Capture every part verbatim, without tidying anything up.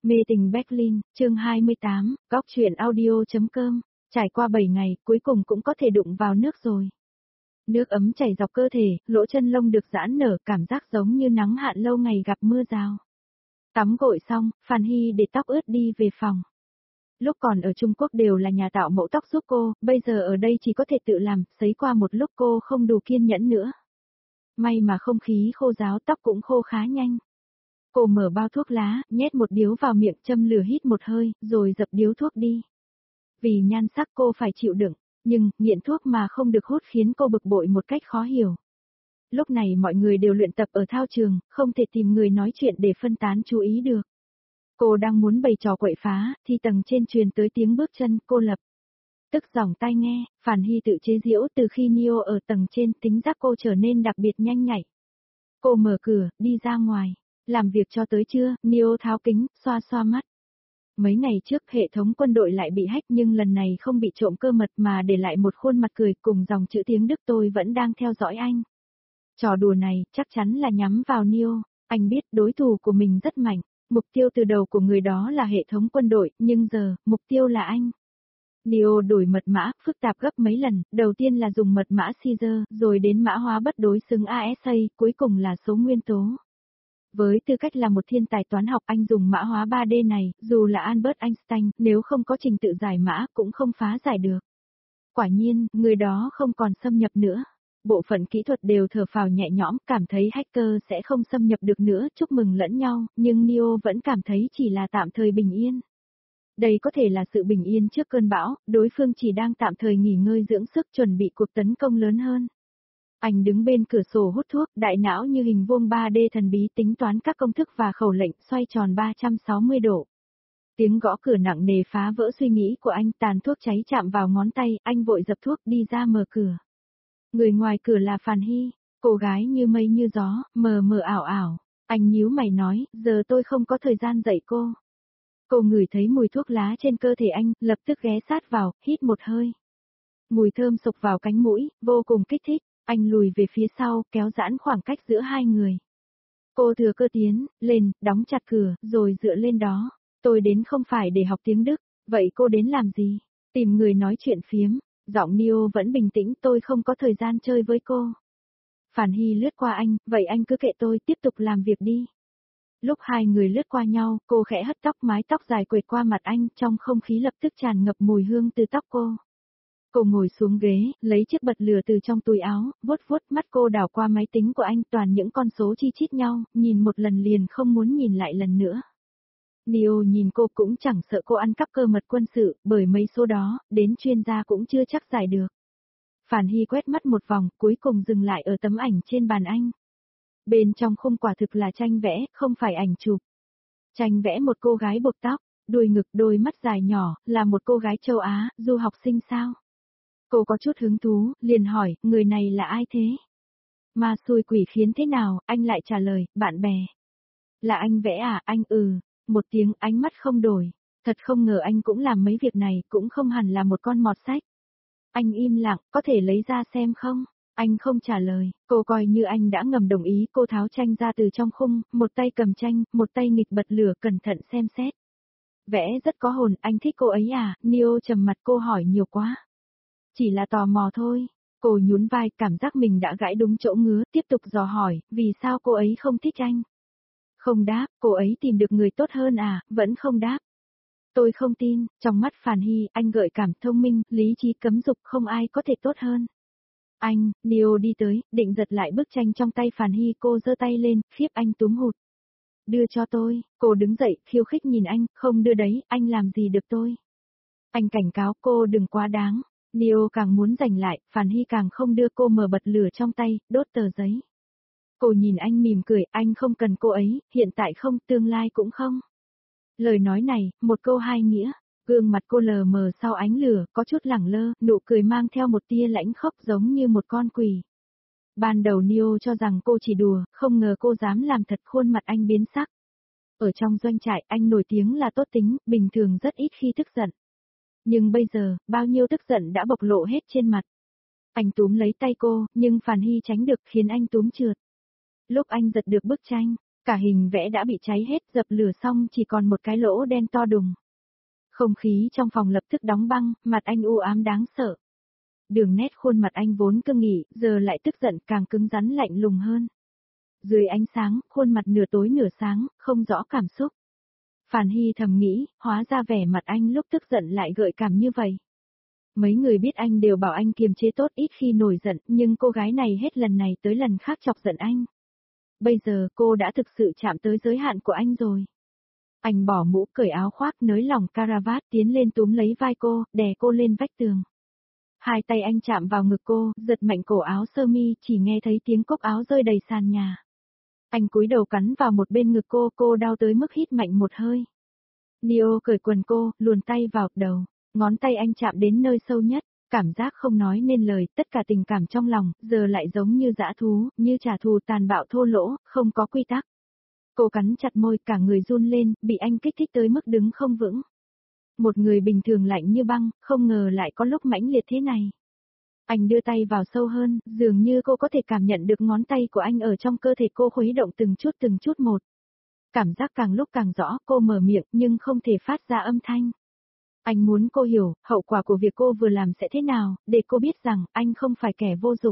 Mê tình Berlin, chương hai mươi tám, góc chuyện audio.com, trải qua bảy ngày, cuối cùng cũng có thể đụng vào nước rồi. Nước ấm chảy dọc cơ thể, lỗ chân lông được giãn nở, cảm giác giống như nắng hạn lâu ngày gặp mưa rào. Tắm gội xong, Phan Hy để tóc ướt đi về phòng. Lúc còn ở Trung Quốc đều là nhà tạo mẫu tóc giúp cô, bây giờ ở đây chỉ có thể tự làm, sấy qua một lúc cô không đủ kiên nhẫn nữa. May mà không khí khô ráo, tóc cũng khô khá nhanh. Cô mở bao thuốc lá, nhét một điếu vào miệng, châm lửa hít một hơi, rồi dập điếu thuốc đi. Vì nhan sắc cô phải chịu đựng, nhưng, nghiện thuốc mà không được hút khiến cô bực bội một cách khó hiểu. Lúc này mọi người đều luyện tập ở thao trường, không thể tìm người nói chuyện để phân tán chú ý được. Cô đang muốn bày trò quậy phá, thì tầng trên truyền tới tiếng bước chân, cô lập tức giỏng tai nghe, Phan Hy tự chế giễu từ khi Neo ở tầng trên, tính giác cô trở nên đặc biệt nhanh nhạy. Cô mở cửa, đi ra ngoài. Làm việc cho tới trưa, Neo tháo kính, xoa xoa mắt. Mấy ngày trước hệ thống quân đội lại bị hack nhưng lần này không bị trộm cơ mật mà để lại một khuôn mặt cười cùng dòng chữ tiếng Đức tôi vẫn đang theo dõi anh. Trò đùa này chắc chắn là nhắm vào Neo, anh biết đối thủ của mình rất mạnh, mục tiêu từ đầu của người đó là hệ thống quân đội, nhưng giờ, mục tiêu là anh. Neo đổi mật mã, phức tạp gấp mấy lần, đầu tiên là dùng mật mã Caesar, rồi đến mã hóa bất đối xứng a ét a, cuối cùng là số nguyên tố. Với tư cách là một thiên tài toán học, anh dùng mã hóa ba D này, dù là Albert Einstein, nếu không có trình tự giải mã cũng không phá giải được. Quả nhiên, người đó không còn xâm nhập nữa. Bộ phận kỹ thuật đều thở phào nhẹ nhõm, cảm thấy hacker sẽ không xâm nhập được nữa, chúc mừng lẫn nhau, nhưng Neo vẫn cảm thấy chỉ là tạm thời bình yên. Đây có thể là sự bình yên trước cơn bão, đối phương chỉ đang tạm thời nghỉ ngơi dưỡng sức chuẩn bị cuộc tấn công lớn hơn. Anh đứng bên cửa sổ hút thuốc, đại não như hình vuông ba D thần bí tính toán các công thức và khẩu lệnh xoay tròn ba trăm sáu mươi độ. Tiếng gõ cửa nặng nề phá vỡ suy nghĩ của anh, tàn thuốc cháy chạm vào ngón tay, anh vội dập thuốc đi ra mở cửa. Người ngoài cửa là Phan Hy, cô gái như mây như gió, mờ mờ ảo ảo. Anh nhíu mày nói, giờ tôi không có thời gian dạy cô. Cô ngửi thấy mùi thuốc lá trên cơ thể anh, lập tức ghé sát vào, hít một hơi. Mùi thơm sộc vào cánh mũi, vô cùng kích thích. Anh lùi về phía sau, kéo giãn khoảng cách giữa hai người. Cô thừa cơ tiến lên, đóng chặt cửa, rồi dựa lên đó. Tôi đến không phải để học tiếng Đức, vậy cô đến làm gì? Tìm người nói chuyện phiếm. Giọng Neo vẫn bình tĩnh, tôi không có thời gian chơi với cô. Phan Hy lướt qua anh, vậy anh cứ kệ tôi, tiếp tục làm việc đi. Lúc hai người lướt qua nhau, cô khẽ hất tóc, mái tóc dài quệt qua mặt anh, trong không khí lập tức tràn ngập mùi hương từ tóc cô. Cô ngồi xuống ghế, lấy chiếc bật lửa từ trong túi áo, vuốt vuốt, mắt cô đảo qua máy tính của anh, toàn những con số chi chít nhau, nhìn một lần liền không muốn nhìn lại lần nữa. Neo nhìn cô cũng chẳng sợ cô ăn cắp cơ mật quân sự, bởi mấy số đó, đến chuyên gia cũng chưa chắc giải được. Phan Hy quét mắt một vòng, cuối cùng dừng lại ở tấm ảnh trên bàn anh. Bên trong khung quả thực là tranh vẽ, không phải ảnh chụp. Tranh vẽ một cô gái buộc tóc, đuôi ngực, đôi mắt dài nhỏ, là một cô gái châu Á, du học sinh sao? Cô có chút hứng thú, liền hỏi, người này là ai thế? Ma xui quỷ khiến thế nào, anh lại trả lời, bạn bè. Là anh vẽ à, anh ừ, một tiếng, ánh mắt không đổi. Thật không ngờ anh cũng làm mấy việc này, cũng không hẳn là một con mọt sách. Anh im lặng, có thể lấy ra xem không? Anh không trả lời, cô coi như anh đã ngầm đồng ý, cô tháo tranh ra từ trong khung, một tay cầm tranh, một tay nghịch bật lửa, cẩn thận xem xét. Vẽ rất có hồn, anh thích cô ấy à? Neo trầm mặt, cô hỏi nhiều quá. Chỉ là tò mò thôi. Cô nhún vai, cảm giác mình đã gãi đúng chỗ ngứa, tiếp tục dò hỏi, vì sao cô ấy không thích anh? Không đáp, cô ấy tìm được người tốt hơn à, vẫn không đáp. Tôi không tin, trong mắt Phan Hy, anh gợi cảm, thông minh, lý trí, cấm dục, không ai có thể tốt hơn. Anh, Neo đi tới, định giật lại bức tranh trong tay Phan Hy, cô giơ tay lên, khiếp anh túm hụt. Đưa cho tôi, cô đứng dậy, khiêu khích nhìn anh, không đưa đấy, anh làm gì được tôi. Anh cảnh cáo cô đừng quá đáng. Neo càng muốn giành lại, Phan Hy càng không đưa, cô mở bật lửa trong tay, đốt tờ giấy. Cô nhìn anh mỉm cười, anh không cần cô ấy, hiện tại không, tương lai cũng không. Lời nói này, một câu hai nghĩa, gương mặt cô lờ mờ sau ánh lửa, có chút lẳng lơ, nụ cười mang theo một tia lãnh khốc giống như một con quỷ. Ban đầu Neo cho rằng cô chỉ đùa, không ngờ cô dám làm thật, khuôn mặt anh biến sắc. Ở trong doanh trại, anh nổi tiếng là tốt tính, bình thường rất ít khi tức giận. Nhưng bây giờ, bao nhiêu tức giận đã bộc lộ hết trên mặt. Anh túm lấy tay cô, nhưng Phan Hy tránh được khiến anh túm trượt. Lúc anh giật được bức tranh, Cả hình vẽ đã bị cháy hết, dập lửa xong chỉ còn một cái lỗ đen to đùng. Không khí trong phòng lập tức đóng băng, mặt anh u ám đáng sợ. Đường nét khuôn mặt anh vốn cương nghị, giờ lại tức giận càng cứng rắn lạnh lùng hơn. Dưới ánh sáng, khuôn mặt nửa tối nửa sáng, không rõ cảm xúc. Phàn Hy thầm nghĩ, hóa ra vẻ mặt anh lúc tức giận lại gợi cảm như vậy. Mấy người biết anh đều bảo anh kiềm chế tốt ít khi nổi giận, nhưng cô gái này hết lần này tới lần khác chọc giận anh. Bây giờ cô đã thực sự chạm tới giới hạn của anh rồi. Anh bỏ mũ, cởi áo khoác, nới lỏng caravat, tiến lên túm lấy vai cô, đè cô lên vách tường. Hai tay anh chạm vào ngực cô, giật mạnh cổ áo sơ mi, chỉ nghe thấy tiếng cúc áo rơi đầy sàn nhà. Anh cúi đầu cắn vào một bên ngực cô, cô đau tới mức hít mạnh một hơi. Neo cởi quần cô, luồn tay vào đầu, ngón tay anh chạm đến nơi sâu nhất, cảm giác không nói nên lời, tất cả tình cảm trong lòng, giờ lại giống như dã thú, như trả thù tàn bạo thô lỗ, không có quy tắc. Cô cắn chặt môi, cả người run lên, bị anh kích thích tới mức đứng không vững. Một người bình thường lạnh như băng, không ngờ lại có lúc mãnh liệt thế này. Anh đưa tay vào sâu hơn, dường như cô có thể cảm nhận được ngón tay của anh ở trong cơ thể cô khuấy động từng chút từng chút một. Cảm giác càng lúc càng rõ, cô mở miệng nhưng không thể phát ra âm thanh. Anh muốn cô hiểu, hậu quả của việc cô vừa làm sẽ thế nào, để cô biết rằng, anh không phải kẻ vô dụng.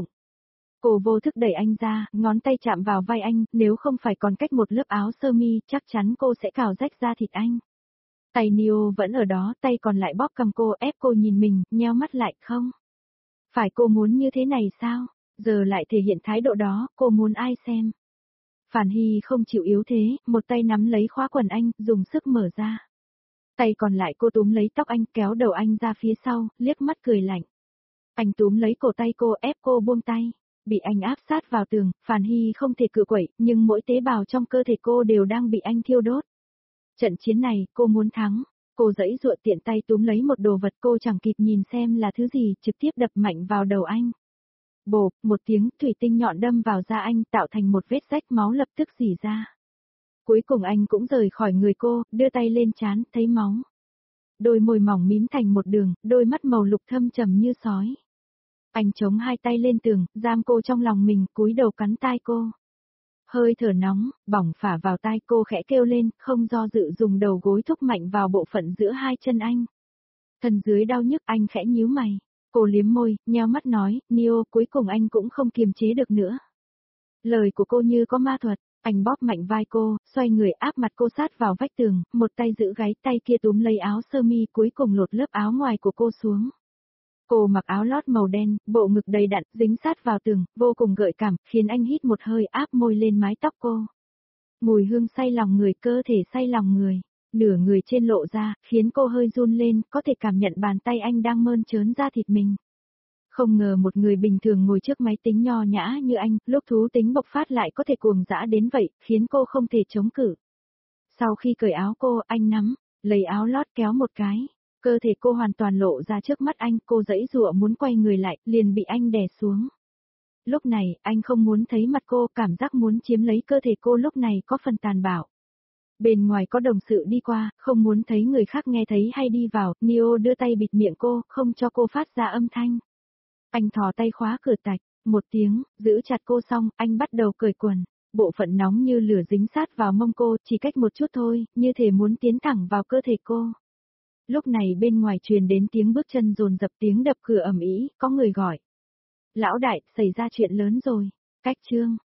Cô vô thức đẩy anh ra, ngón tay chạm vào vai anh, nếu không phải còn cách một lớp áo sơ mi, chắc chắn cô sẽ cào rách da thịt anh. Tay Neo vẫn ở đó, tay còn lại bóp cầm cô, ép cô nhìn mình, nheo mắt lại, không. Phải cô muốn như thế này sao? Giờ lại thể hiện thái độ đó, cô muốn ai xem? Phàn Hy không chịu yếu thế, một tay nắm lấy khóa quần anh, dùng sức mở ra. Tay còn lại cô túm lấy tóc anh, kéo đầu anh ra phía sau, liếc mắt cười lạnh. Anh túm lấy cổ tay cô, ép cô buông tay. Bị anh áp sát vào tường, Phàn Hy không thể cự quậy, nhưng mỗi tế bào trong cơ thể cô đều đang bị anh thiêu đốt. Trận chiến này, cô muốn thắng. Cô giãy giụa tiện tay túm lấy một đồ vật cô chẳng kịp nhìn xem là thứ gì, trực tiếp đập mạnh vào đầu anh. Bộp, một tiếng, thủy tinh nhọn đâm vào da anh, tạo thành một vết rách, máu lập tức rỉ ra. Cuối cùng anh cũng rời khỏi người cô, đưa tay lên trán, thấy máu. Đôi môi mỏng mím thành một đường, đôi mắt màu lục thâm trầm như sói. Anh chống hai tay lên tường, giam cô trong lòng mình, cúi đầu cắn tai cô. Hơi thở nóng, bỏng phả vào tai cô, khẽ kêu lên, không do dự dùng đầu gối thúc mạnh vào bộ phận giữa hai chân anh. Thân dưới đau nhức, anh khẽ nhíu mày. Cô liếm môi, nheo mắt nói, Neo, cuối cùng anh cũng không kiềm chế được nữa. Lời của cô như có ma thuật, anh bóp mạnh vai cô, xoay người áp mặt cô sát vào vách tường, một tay giữ gáy, tay kia túm lấy áo sơ mi, cuối cùng lột lớp áo ngoài của cô xuống. Cô mặc áo lót màu đen, bộ ngực đầy đặn, dính sát vào tường, vô cùng gợi cảm, khiến anh hít một hơi, áp môi lên mái tóc cô. Mùi hương say lòng người, cơ thể say lòng người, nửa người trên lộ ra, khiến cô hơi run lên, có thể cảm nhận bàn tay anh đang mơn trớn da thịt mình. Không ngờ một người bình thường ngồi trước máy tính nho nhã như anh, lúc thú tính bộc phát lại có thể cuồng dã đến vậy, khiến cô không thể chống cự. Sau khi cởi áo cô, anh nắm, lấy áo lót kéo một cái. Cơ thể cô hoàn toàn lộ ra trước mắt anh, cô giãy giụa muốn quay người lại, liền bị anh đè xuống. Lúc này, anh không muốn thấy mặt cô, cảm giác muốn chiếm lấy cơ thể cô lúc này có phần tàn bạo. Bên ngoài có đồng sự đi qua, không muốn thấy người khác nghe thấy hay đi vào, Neo đưa tay bịt miệng cô, không cho cô phát ra âm thanh. Anh thò tay khóa cửa tạch, một tiếng, giữ chặt cô xong, anh bắt đầu cởi quần. Bộ phận nóng như lửa dính sát vào mông cô, chỉ cách một chút thôi, như thể muốn tiến thẳng vào cơ thể cô. Lúc này bên ngoài truyền đến tiếng bước chân dồn dập, tiếng đập cửa ầm ĩ, có người gọi. Lão đại, xảy ra chuyện lớn rồi. Cách chương.